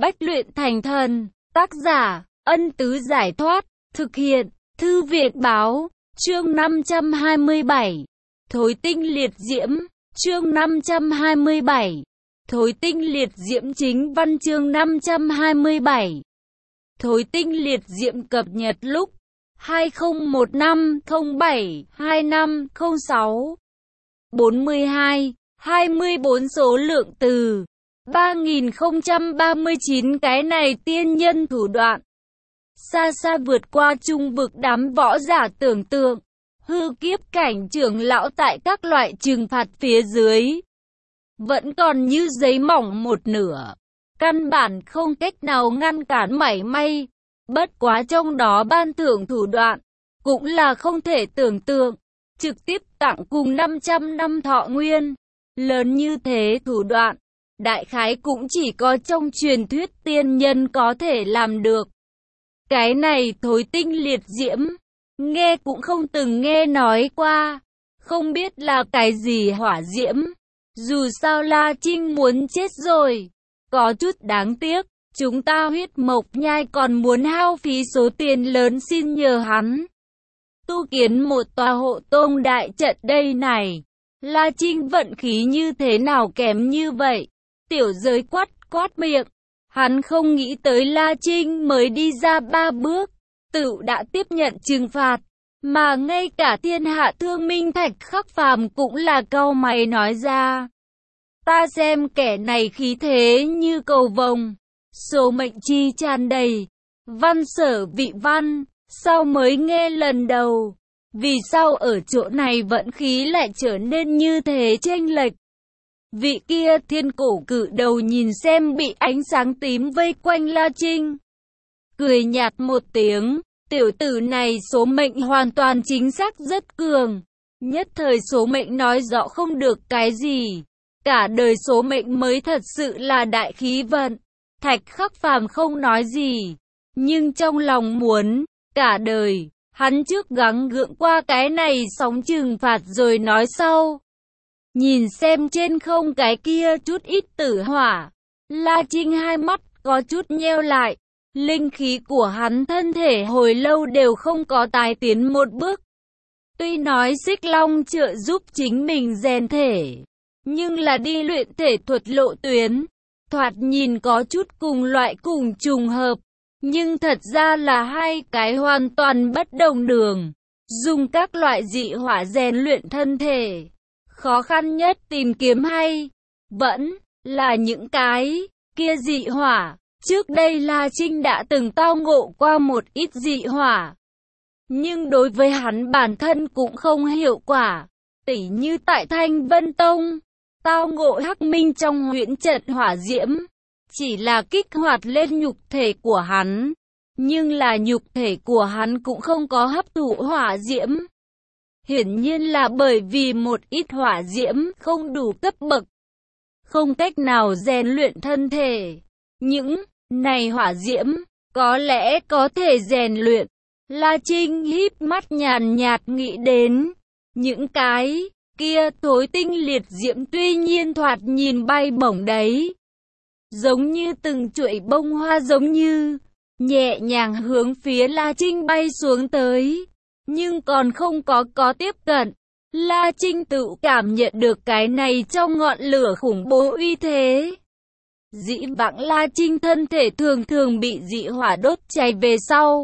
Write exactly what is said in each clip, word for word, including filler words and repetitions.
bách luyện thành thần. Tác giả, Ân Tứ Giải Thoát. Thực hiện, Thư Viện Báo. Chương năm trăm hai mươi bảy. Thối tinh liệt diễm. Chương năm trăm hai mươi bảy. Thối tinh liệt diễm. Chính văn chương năm trăm hai mươi bảy. Thối tinh liệt diễm cập nhật lúc hai không một năm không bảy hai năm không sáu. bốn mươi hai, hai mươi bốn số lượng từ ba nghìn không trăm ba mươi chín. Cái này tiên nhân thủ đoạn xa xa vượt qua trung vực đám võ giả tưởng tượng. Hư kiếp cảnh trưởng lão tại các loại trừng phạt phía dưới vẫn còn như giấy mỏng một nửa, căn bản không cách nào ngăn cản mảy may. Bất quá trong đó ban thưởng thủ đoạn cũng là không thể tưởng tượng, trực tiếp tặng cùng năm trăm năm thọ nguyên. Lớn như thế thủ đoạn, đại khái cũng chỉ có trong truyền thuyết tiên nhân có thể làm được. Cái này thối tinh liệt diễm, nghe cũng không từng nghe nói qua, không biết là cái gì hỏa diễm. Dù sao La Trinh muốn chết rồi, có chút đáng tiếc. Chúng ta huyết mộc nhai còn muốn hao phí số tiền lớn xin nhờ hắn tu kiến một tòa hộ tông đại trận đây này. La Trinh vận khí như thế nào kém như vậy? Tiểu giới quát quát miệng. Hắn không nghĩ tới La Trinh mới đi ra ba bước, tự đã tiếp nhận trừng phạt. Mà ngay cả thiên hạ thương minh Thạch Khắc Phàm cũng là cau mày nói ra. Ta xem kẻ này khí thế như cầu vồng, số mệnh chi tràn đầy, văn sở vị văn, sao mới nghe lần đầu? Vì sao ở chỗ này vận khí lại trở nên như thế chênh lệch? Vị kia thiên cổ cự đầu nhìn xem bị ánh sáng tím vây quanh La Trinh, cười nhạt một tiếng. Tiểu tử này số mệnh hoàn toàn chính xác rất cường. Nhất thời số mệnh nói rõ không được cái gì. Cả đời số mệnh mới thật sự là đại khí vận. Thạch Khắc Phàm không nói gì, nhưng trong lòng muốn, cả đời, hắn trước gắng gượng qua cái này sóng trừng phạt rồi nói sau. Nhìn xem trên không cái kia chút ít tử hỏa, La Trinh hai mắt có chút nheo lại. Linh khí của hắn thân thể hồi lâu đều không có tái tiến một bước. Tuy nói Xích Long trợ giúp chính mình rèn thể, nhưng là đi luyện thể thuật lộ tuyến, thoạt nhìn có chút cùng loại cùng trùng hợp, nhưng thật ra là hai cái hoàn toàn bất đồng đường. Dùng các loại dị hỏa rèn luyện thân thể, khó khăn nhất tìm kiếm hay vẫn là những cái kia dị hỏa. Trước đây La Trinh đã từng tao ngộ qua một ít dị hỏa, nhưng đối với hắn bản thân cũng không hiệu quả. Tỉ như tại Thanh Vân Tông, tao ngộ Hắc Minh trong huyễn trận hỏa diễm, chỉ là kích hoạt lên nhục thể của hắn, nhưng là nhục thể của hắn cũng không có hấp thụ hỏa diễm. Hiển nhiên là bởi vì một ít hỏa diễm không đủ cấp bậc, không cách nào rèn luyện thân thể. Những này hỏa diễm có lẽ có thể rèn luyện. La Trinh híp mắt nhàn nhạt nghĩ đến những cái kia thối tinh liệt diễm, tuy nhiên thoạt nhìn bay bổng đấy, giống như từng chuỗi bông hoa, giống như nhẹ nhàng hướng phía La Trinh bay xuống tới, nhưng còn không có có tiếp cận. La Trinh tự cảm nhận được cái này trong ngọn lửa khủng bố uy thế. Dĩ vãng La Trinh thân thể thường thường bị dị hỏa đốt cháy về sau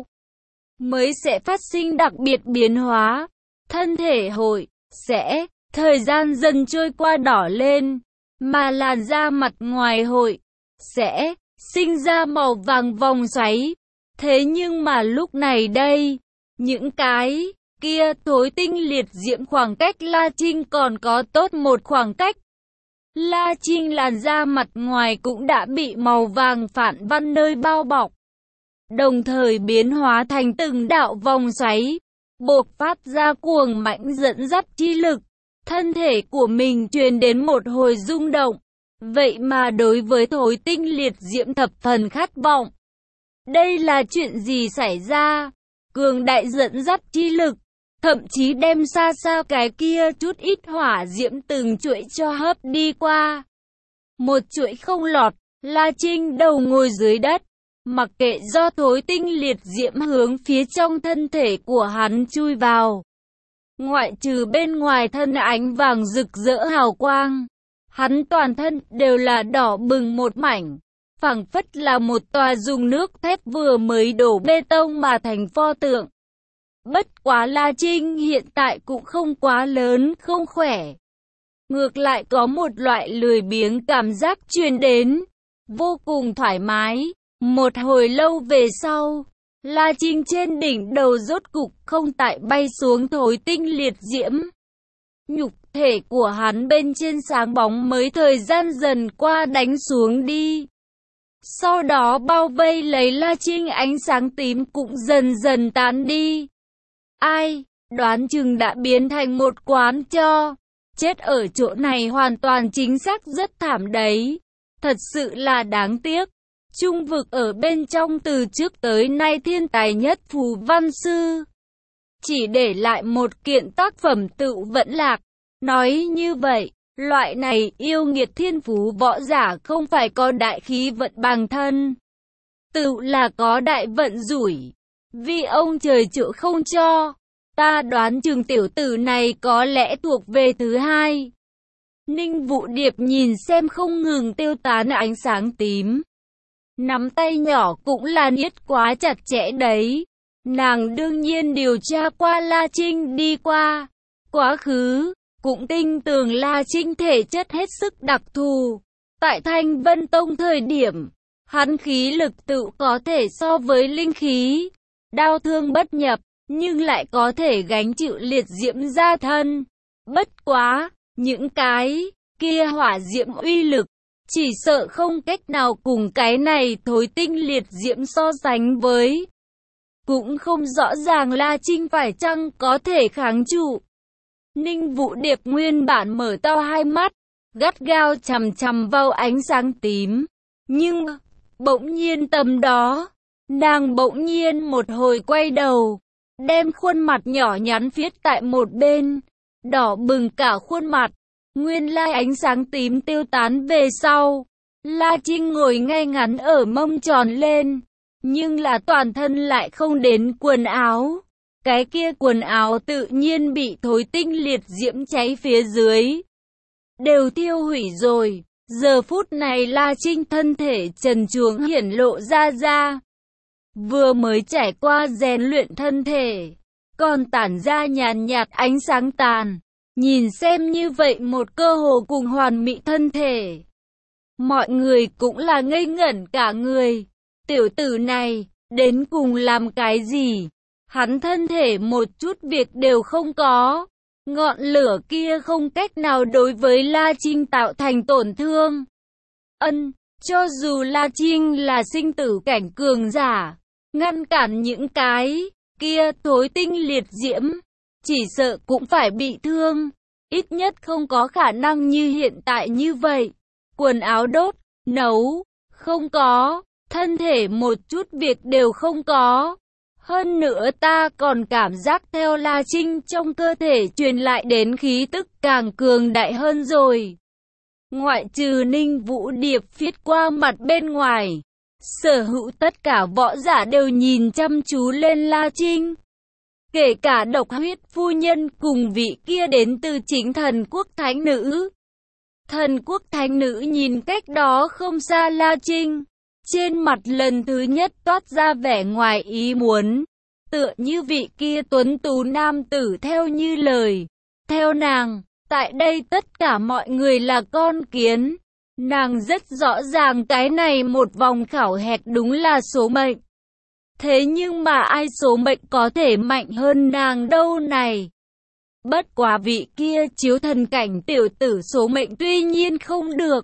mới sẽ phát sinh đặc biệt biến hóa. Thân thể hội sẽ thời gian dần trôi qua đỏ lên, mà làn da mặt ngoài hội sẽ sinh ra màu vàng vòng xoáy. Thế nhưng mà lúc này đây, những cái kia thối tinh liệt diễm khoảng cách La Trinh còn có tốt một khoảng cách. La Trinh làn da mặt ngoài cũng đã bị màu vàng phản văn nơi bao bọc, đồng thời biến hóa thành từng đạo vòng xoáy, bộc phát ra cuồng mãnh dẫn dắt chi lực. Thân thể của mình truyền đến một hồi rung động, vậy mà đối với thối tinh liệt diễm thập phần khát vọng. Đây là chuyện gì xảy ra? Cường đại dẫn dắt chi lực, thậm chí đem xa xa cái kia chút ít hỏa diễm từng chuỗi cho hấp đi qua. Một chuỗi không lọt, La Trinh đầu ngồi dưới đất, mặc kệ do thối tinh liệt diễm hướng phía trong thân thể của hắn chui vào. Ngoại trừ bên ngoài thân ánh vàng rực rỡ hào quang, hắn toàn thân đều là đỏ bừng một mảnh, phảng phất là một tòa dùng nước thép vừa mới đổ bê tông mà thành pho tượng. Bất quá La Trinh hiện tại cũng không quá lớn, không khỏe. Ngược lại có một loại lười biếng cảm giác truyền đến, vô cùng thoải mái. Một hồi lâu về sau, La Trinh trên đỉnh đầu rốt cục không tại bay xuống thối tinh liệt diễm. Nhục thể của hắn bên trên sáng bóng mới thời gian dần qua đánh xuống đi. Sau đó bao vây lấy La Trinh ánh sáng tím cũng dần dần tán đi. Ai, đoán chừng đã biến thành một quán cho. Chết ở chỗ này hoàn toàn chính xác rất thảm đấy. Thật sự là đáng tiếc. Trung vực ở bên trong từ trước tới nay thiên tài nhất phù văn sư. Chỉ để lại một kiện tác phẩm tự vẫn lạc. Nói như vậy, loại này yêu nghiệt thiên phú võ giả không phải có đại khí vận bằng thân. Tự là có đại vận rủi. Vì ông trời chữa không cho. Ta đoán chừng tiểu tử này có lẽ thuộc về thứ hai. Ninh Vũ Điệp nhìn xem không ngừng tiêu tán ánh sáng tím. Nắm tay nhỏ cũng là niết quá chặt chẽ đấy. Nàng đương nhiên điều tra qua La Trinh đi qua. Quá khứ, cũng tin tưởng La Trinh thể chất hết sức đặc thù. Tại Thanh Vân Tông thời điểm, hắn khí lực tự có thể so với linh khí. Đao thương bất nhập, nhưng lại có thể gánh chịu liệt diễm gia thân. Bất quá, những cái kia hỏa diễm uy lực, chỉ sợ không cách nào cùng cái này thối tinh liệt diễm so sánh với. Cũng không rõ ràng La Trinh phải chăng có thể kháng trụ. Ninh Vũ Điệp nguyên bản mở to hai mắt, gắt gao chằm chằm vào ánh sáng tím. Nhưng, bỗng nhiên tầm đó, nàng bỗng nhiên một hồi quay đầu, đem khuôn mặt nhỏ nhắn viết tại một bên, đỏ bừng cả khuôn mặt. Nguyên lai ánh sáng tím tiêu tán về sau, La Trinh ngồi ngay ngắn ở mông tròn lên, nhưng là toàn thân lại không đến quần áo. Cái kia quần áo tự nhiên bị thối tinh liệt diễm cháy phía dưới, đều tiêu hủy rồi. Giờ phút này La Trinh thân thể trần truồng hiển lộ ra ra. Vừa mới trải qua rèn luyện thân thể, còn tản ra nhàn nhạt ánh sáng tàn. Nhìn xem như vậy một cơ hồ cùng hoàn mỹ thân thể. Mọi người cũng là ngây ngẩn cả người. Tiểu tử này, đến cùng làm cái gì? Hắn thân thể một chút việc đều không có. Ngọn lửa kia không cách nào đối với La Trinh tạo thành tổn thương. Ân, cho dù La Trinh là sinh tử cảnh cường giả, ngăn cản những cái kia thối tinh liệt diễm, chỉ sợ cũng phải bị thương. Ít nhất không có khả năng như hiện tại như vậy. Quần áo đốt, nấu, không có. Thân thể một chút việc đều không có. Hơn nữa ta còn cảm giác theo La Trinh trong cơ thể truyền lại đến khí tức càng cường đại hơn rồi. Ngoại trừ Ninh Vũ Điệp viết qua mặt bên ngoài, sở hữu tất cả võ giả đều nhìn chăm chú lên La Trinh. Kể cả Độc Huyết phu nhân cùng vị kia đến từ chính Thần Quốc Thánh Nữ. Thần Quốc Thánh Nữ nhìn cách đó không xa La Trinh, trên mặt lần thứ nhất toát ra vẻ ngoài ý muốn, tựa như vị kia tuấn tú nam tử theo như lời. Theo nàng, tại đây tất cả mọi người là con kiến. Nàng rất rõ ràng cái này một vòng khảo hẹt đúng là số mệnh. Thế nhưng mà ai số mệnh có thể mạnh hơn nàng đâu này? Bất quá vị kia chiếu thần cảnh tiểu tử số mệnh tuy nhiên không được.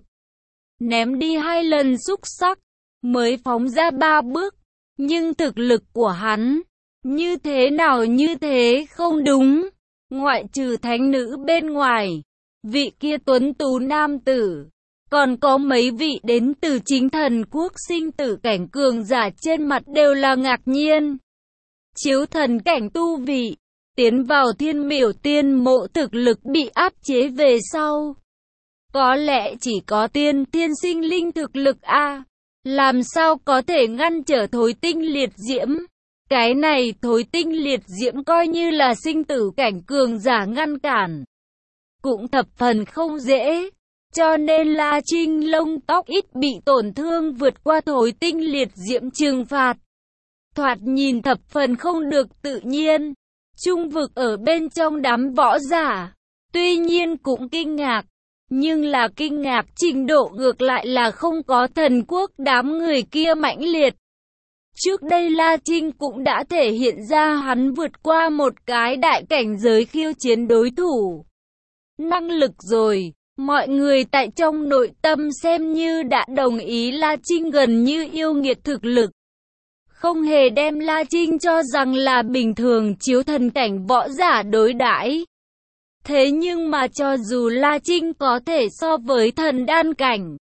Ném đi hai lần xúc sắc, mới phóng ra ba bước. Nhưng thực lực của hắn, như thế nào như thế không đúng. Ngoại trừ thánh nữ bên ngoài, vị kia tuấn tú nam tử, còn có mấy vị đến từ chính Thần Quốc sinh tử cảnh cường giả trên mặt đều là ngạc nhiên. Chiếu thần cảnh tu vị, tiến vào Thiên Miểu Tiên Mộ thực lực bị áp chế về sau. Có lẽ chỉ có tiên thiên sinh linh thực lực a, làm sao có thể ngăn trở thối tinh liệt diễm. Cái này thối tinh liệt diễm coi như là sinh tử cảnh cường giả ngăn cản, cũng thập phần không dễ. Cho nên La Trinh lông tóc ít bị tổn thương vượt qua thối tinh liệt diễm trừng phạt. Thoạt nhìn thập phần không được tự nhiên. Trung vực ở bên trong đám võ giả, tuy nhiên cũng kinh ngạc, nhưng là kinh ngạc trình độ ngược lại là không có thần quốc đám người kia mãnh liệt. Trước đây La Trinh cũng đã thể hiện ra hắn vượt qua một cái đại cảnh giới khiêu chiến đối thủ. Năng lực rồi, mọi người tại trong nội tâm xem như đã đồng ý La Trinh gần như yêu nghiệt thực lực. Không hề đem La Trinh cho rằng là bình thường chiếu thần cảnh võ giả đối đãi. Thế nhưng mà cho dù La Trinh có thể so với thần đan cảnh,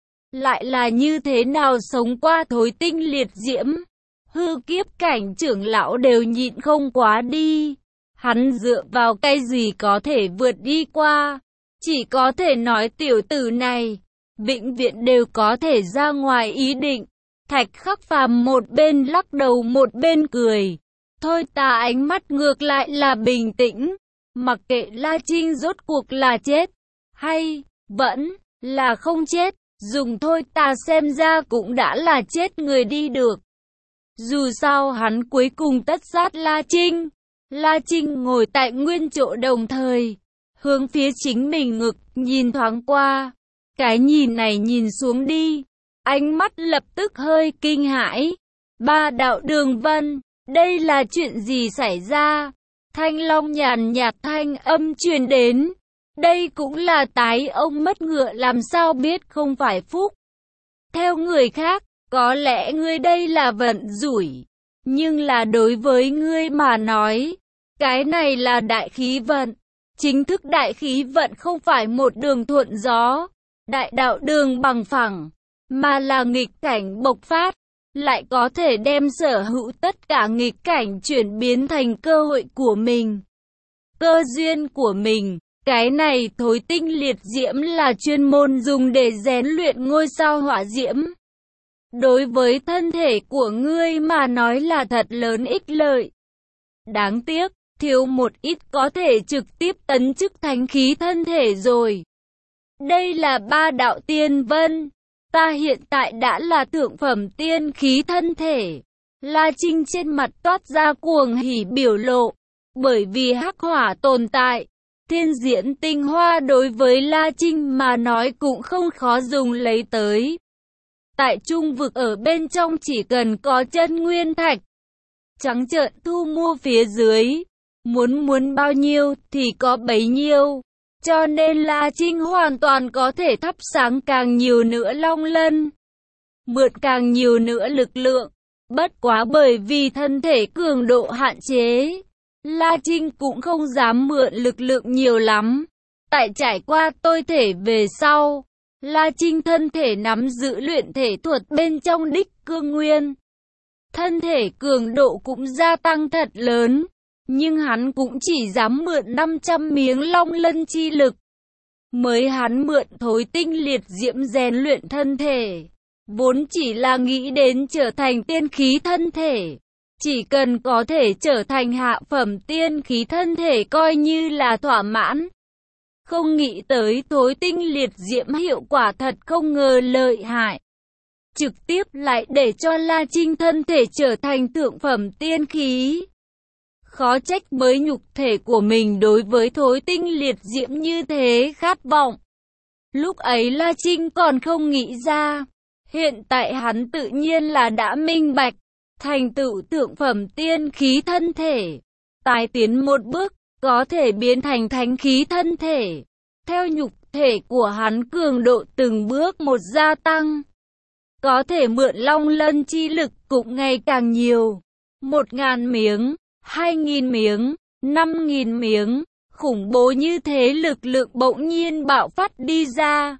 lại là như thế nào sống qua thối tinh liệt diễm, hư kiếp cảnh trưởng lão đều nhịn không quá đi. Hắn dựa vào cái gì có thể vượt đi qua? Chỉ có thể nói tiểu tử này, vĩnh viễn đều có thể ra ngoài ý định. Thạch Khắc Phàm một bên lắc đầu một bên cười. Thôi ta ánh mắt ngược lại là bình tĩnh. Mặc kệ La Trinh rốt cuộc là chết, hay vẫn là không chết, dùng thôi ta xem ra cũng đã là chết người đi được. Dù sao hắn cuối cùng tất sát La Trinh. La Trinh ngồi tại nguyên chỗ đồng thời, hướng phía chính mình ngực, nhìn thoáng qua. Cái nhìn này nhìn xuống đi, ánh mắt lập tức hơi kinh hãi. Ba đạo đường vân, đây là chuyện gì xảy ra? Thanh long nhàn nhạt thanh âm truyền đến. Đây cũng là tái ông mất ngựa làm sao biết không phải phúc. Theo người khác, có lẽ ngươi đây là vận rủi. Nhưng là đối với ngươi mà nói, cái này là đại khí vận. Chính thức đại khí vận không phải một đường thuận gió, đại đạo đường bằng phẳng, mà là nghịch cảnh bộc phát, lại có thể đem sở hữu tất cả nghịch cảnh chuyển biến thành cơ hội của mình, cơ duyên của mình. Cái này thối tinh liệt diễm là chuyên môn dùng để rèn luyện ngôi sao hỏa diễm. Đối với thân thể của ngươi mà nói là thật lớn ích lợi. Đáng tiếc, thiếu một ít có thể trực tiếp tấn chức thánh khí thân thể rồi. Đây là ba đạo tiên vân. Ta hiện tại đã là thượng phẩm tiên khí thân thể. La Trinh trên mặt toát ra cuồng hỉ biểu lộ. Bởi vì hắc hỏa tồn tại, thiên diễn tinh hoa đối với La Trinh mà nói cũng không khó dùng lấy tới. Tại trung vực ở bên trong chỉ cần có chân nguyên thạch, trắng trợn thu mua phía dưới. Muốn muốn bao nhiêu thì có bấy nhiêu. Cho nên La Trinh hoàn toàn có thể thắp sáng càng nhiều nữa long lân, mượn càng nhiều nữa lực lượng. Bất quá bởi vì thân thể cường độ hạn chế, La Trinh cũng không dám mượn lực lượng nhiều lắm. Tại trải qua tôi thể về sau, La Trinh thân thể nắm giữ luyện thể thuật bên trong đích cương nguyên. Thân thể cường độ cũng gia tăng thật lớn. Nhưng hắn cũng chỉ dám mượn năm trăm miếng long lân chi lực. Mới hắn mượn thối tinh liệt diễm rèn luyện thân thể. Vốn chỉ là nghĩ đến trở thành tiên khí thân thể. Chỉ cần có thể trở thành hạ phẩm tiên khí thân thể coi như là thỏa mãn. Không nghĩ tới thối tinh liệt diễm hiệu quả thật không ngờ lợi hại. Trực tiếp lại để cho La Trinh thân thể trở thành thượng phẩm tiên khí. Khó trách mới nhục thể của mình đối với thối tinh liệt diễm như thế khát vọng. Lúc ấy La Trinh còn không nghĩ ra. Hiện tại hắn tự nhiên là đã minh bạch. Thành tựu thượng phẩm tiên khí thân thể. Tài tiến một bước, có thể biến thành thánh khí thân thể. Theo nhục thể của hắn cường độ từng bước một gia tăng. Có thể mượn long lân chi lực cũng ngày càng nhiều. Một ngàn miếng. Hai nghìn miếng, năm nghìn miếng, khủng bố như thế lực lượng bỗng nhiên bạo phát đi ra.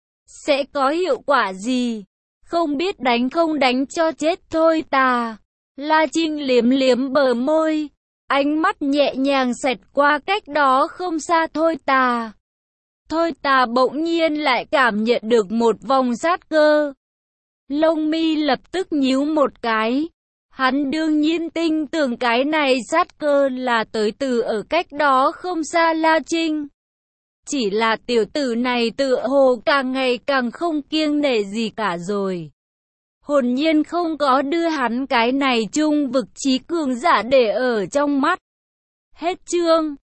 Sẽ có hiệu quả gì? Không biết đánh không đánh cho chết thôi ta. La Trinh liếm liếm bờ môi, ánh mắt nhẹ nhàng xẹt qua cách đó không xa thôi ta. Thôi Tà bỗng nhiên lại cảm nhận được một vòng sát cơ. Lông mi lập tức nhíu một cái. Hắn đương nhiên tin tưởng cái này sát cơ là tới từ ở cách đó không xa La Trinh. Chỉ là tiểu tử này tựa hồ càng ngày càng không kiêng nể gì cả rồi. Hồn nhiên không có đưa hắn cái này trung vực trí cường giả để ở trong mắt. Hết chương.